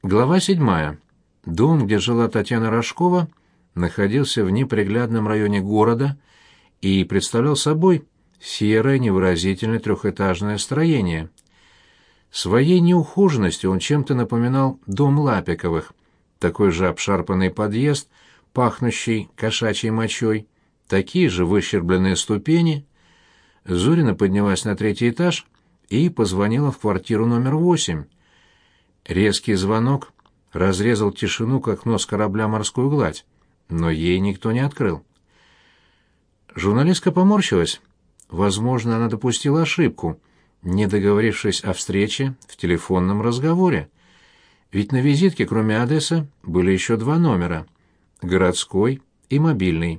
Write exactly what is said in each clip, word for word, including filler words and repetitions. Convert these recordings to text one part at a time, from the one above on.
Глава седьмая. Дом, где жила Татьяна Рожкова, находился в неприглядном районе города и представлял собой серое невыразительное трехэтажное строение. Своей неухоженностью он чем-то напоминал дом Лапиковых, такой же обшарпанный подъезд, пахнущий кошачьей мочой, такие же выщербленные ступени. Зорина поднялась на третий этаж и позвонила в квартиру номер восемь. Резкий звонок разрезал тишину, как нос корабля морскую гладь, но ей никто не открыл. Журналистка поморщилась. Возможно, она допустила ошибку, не договорившись о встрече в телефонном разговоре. Ведь на визитке, кроме адреса, были еще два номера — городской и мобильный.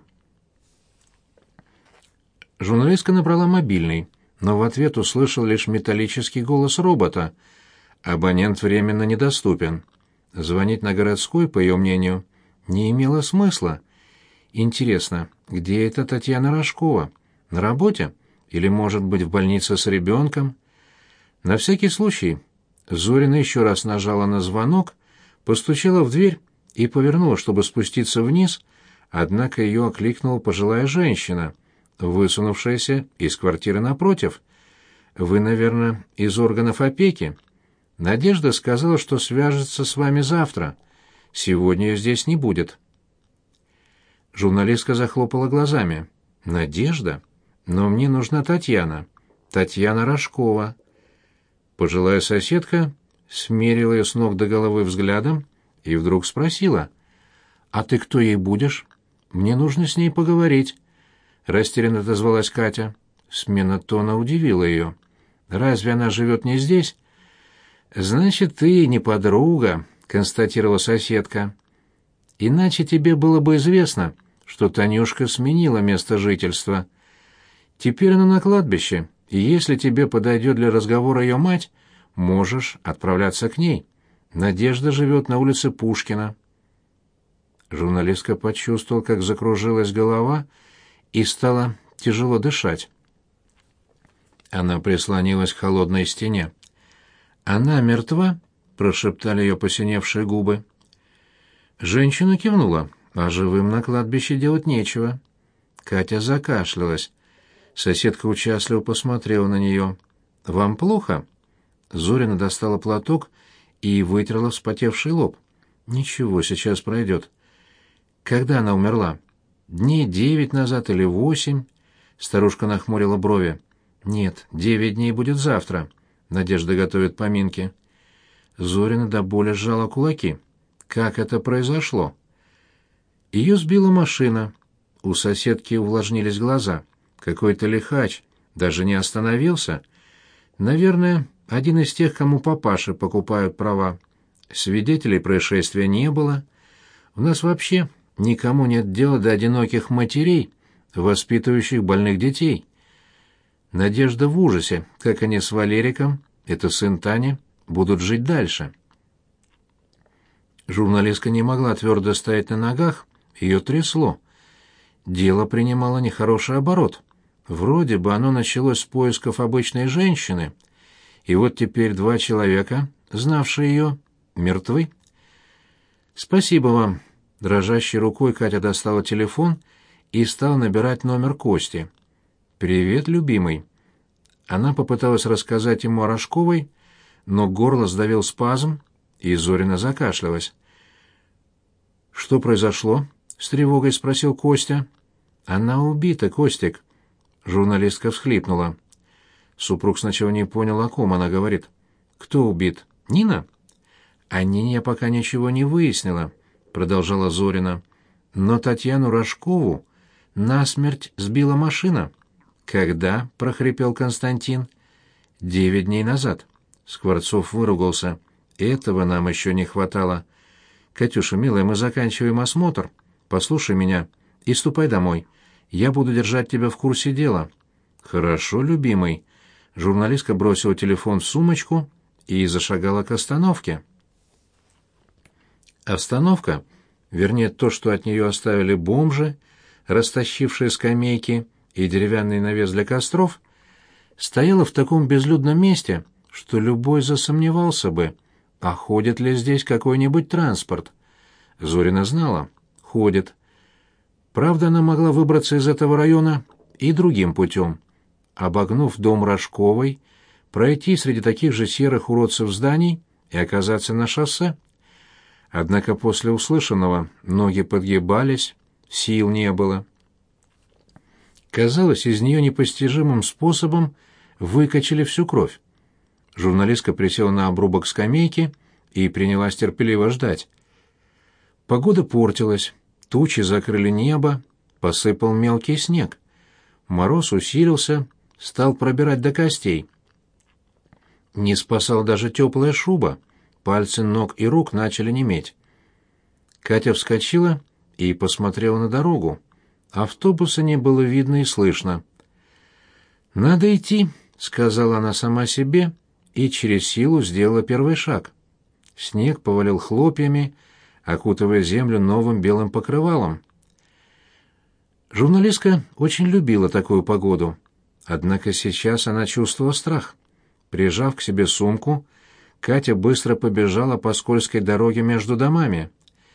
Журналистка набрала мобильный, но в ответ услышал лишь металлический голос робота. Абонент временно недоступен. Звонить на городской, по ее мнению, не имело смысла. Интересно, где эта Татьяна Рожкова? На работе? Или, может быть, в больнице с ребенком? На всякий случай Зорина еще раз нажала на звонок, постучала в дверь и повернула, чтобы спуститься вниз, однако ее окликнула пожилая женщина, высунувшаяся из квартиры напротив. «Вы, наверное, из органов опеки? Надежда сказала, что свяжется с вами завтра. Сегодня ее здесь не будет». Журналистка захлопала глазами. «Надежда? Но мне нужна Татьяна. Татьяна Рожкова». Пожилая соседка смерила ее с ног до головы взглядом и вдруг спросила: «А ты кто ей будешь? Мне нужно с ней поговорить», — растерянно отозвалась Катя. Смена тона удивила ее. «Разве она живет не здесь?» «Значит, ты не подруга», — констатировала соседка. «Иначе тебе было бы известно, что Танюшка сменила место жительства. Теперь она на кладбище, и если тебе подойдет для разговора ее мать, можешь отправляться к ней. Надежда живет на улице Пушкина». Журналистка почувствовала, как закружилась голова, и стала тяжело дышать. Она прислонилась к холодной стене. «Она мертва?» — прошептали ее посиневшие губы. Женщина кивнула. «А живым на кладбище делать нечего». Катя закашлялась. Соседка участливо посмотрела на нее. «Вам плохо?» Зорина достала платок и вытерла вспотевший лоб. «Ничего, сейчас пройдет». «Когда она умерла? Дней девять назад или восемь?» Старушка нахмурила брови. «Нет, девять дней будет завтра. Надежда готовит поминки». Зорина до боли сжала кулаки. «Как это произошло?» Ее сбила машина. У соседки увлажнились глаза. Какой-то лихач даже не остановился. Наверное, один из тех, кому папаши покупают права. Свидетелей происшествия не было. У нас вообще никому нет дела до одиноких матерей, воспитывающих больных детей. Надежда в ужасе, как они с Валериком, это сын Тани, будут жить дальше. Журналистка не могла твердо стоять на ногах, ее трясло. Дело принимало нехороший оборот. Вроде бы оно началось с поисков обычной женщины, и вот теперь два человека, знавшие ее, мертвы. «Спасибо вам». Дрожащей рукой Катя достала телефон и стала набирать номер Кости. «Привет, любимый». Она попыталась рассказать ему о Рожковой, но горло сдавил спазм, и Зорина закашлялась. «Что произошло?» — с тревогой спросил Костя. «Она убита, Костик». Журналистка всхлипнула. Супруг сначала не понял, о ком она говорит. «Кто убит? Нина?» «О Нине я пока ничего не выяснила», — продолжала Зорина. «Но Татьяну Рожкову насмерть сбила машина». «Когда?» — прохрипел Константин. «Девять дней назад». Скворцов выругался. «Этого нам еще не хватало. Катюша, милая, мы заканчиваем осмотр. Послушай меня и ступай домой. Я буду держать тебя в курсе дела». «Хорошо, любимый». Журналистка бросила телефон в сумочку и зашагала к остановке. Остановка, вернее, то, что от нее оставили бомжи, растащившие скамейки и деревянный навес для костров, стояла в таком безлюдном месте, что любой засомневался бы, а ходит ли здесь какой-нибудь транспорт. Зорина знала. Ходит. Правда, она могла выбраться из этого района и другим путем. Обогнув дом Рожковой, пройти среди таких же серых уродцев зданий и оказаться на шоссе. Однако после услышанного ноги подгибались, сил не было. Казалось, из нее непостижимым способом выкачали всю кровь. Журналистка присела на обрубок скамейки и принялась терпеливо ждать. Погода портилась, тучи закрыли небо, посыпал мелкий снег. Мороз усилился, стал пробирать до костей. Не спасала даже теплая шуба, пальцы ног и рук начали неметь. Катя вскочила и посмотрела на дорогу. Автобуса не было видно и слышно. «Надо идти», — сказала она сама себе, и через силу сделала первый шаг. Снег повалил хлопьями, окутывая землю новым белым покрывалом. Журналистка очень любила такую погоду, однако сейчас она чувствовала страх. Прижав к себе сумку, Катя быстро побежала по скользкой дороге между домами.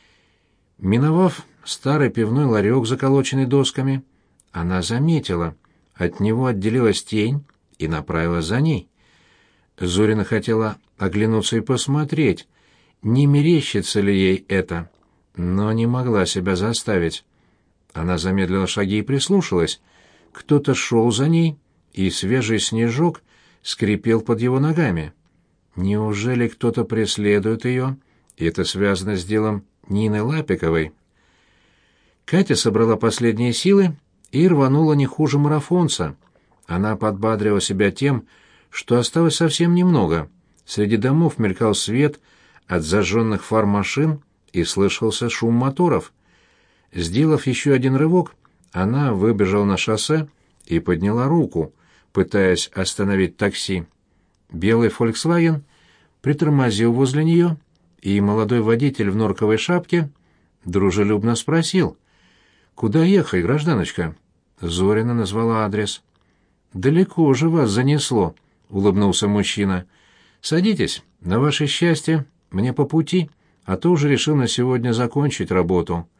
Миновав старый пивной ларек, заколоченный досками, она заметила, от него отделилась тень и направилась за ней. Зорина хотела оглянуться и посмотреть, не мерещится ли ей это, но не могла себя заставить. Она замедлила шаги и прислушалась. Кто-то шел за ней, и свежий снежок скрипел под его ногами. Неужели кто-то преследует ее, и это связано с делом Нины Лапиковой? Катя собрала последние силы и рванула не хуже марафонца. Она подбадрила себя тем, что осталось совсем немного. Среди домов мелькал свет от зажженных фар машин и слышался шум моторов. Сделав еще один рывок, она выбежала на шоссе и подняла руку, пытаясь остановить такси. Белый «Фольксваген» притормозил возле нее, и молодой водитель в норковой шапке дружелюбно спросил: «Куда ехать, гражданочка?» Зорина назвала адрес. «Далеко же вас занесло», — улыбнулся мужчина. «Садитесь, на ваше счастье, мне по пути, а то уже решил на сегодня закончить работу».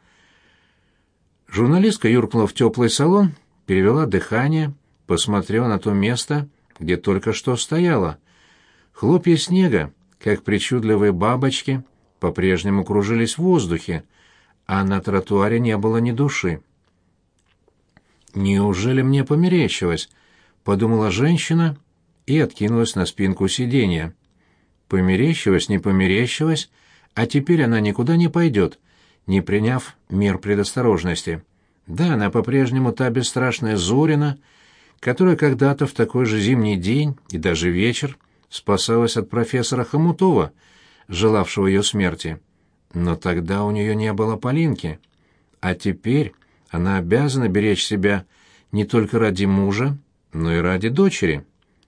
Журналистка юркнула в теплый салон, перевела дыхание, посмотрела на то место, где только что стояла. Хлопья снега, как причудливые бабочки, по-прежнему кружились в воздухе, а на тротуаре не было ни души. «Неужели мне померещилось?» — подумала женщина и откинулась на спинку сиденья. Померещилась, не померещилась, а теперь она никуда не пойдет, не приняв мер предосторожности. Да, она по-прежнему та бесстрашная Зорина, которая когда-то в такой же зимний день и даже вечер спасалась от профессора Хомутова, желавшего ее смерти. Но тогда у нее не было Полинки. А теперь она обязана беречь себя не только ради мужа, но и ради дочери.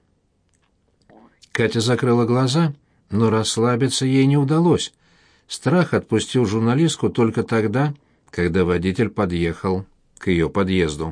Катя закрыла глаза, но расслабиться ей не удалось. Страх отпустил журналистку только тогда, когда водитель подъехал к ее подъезду.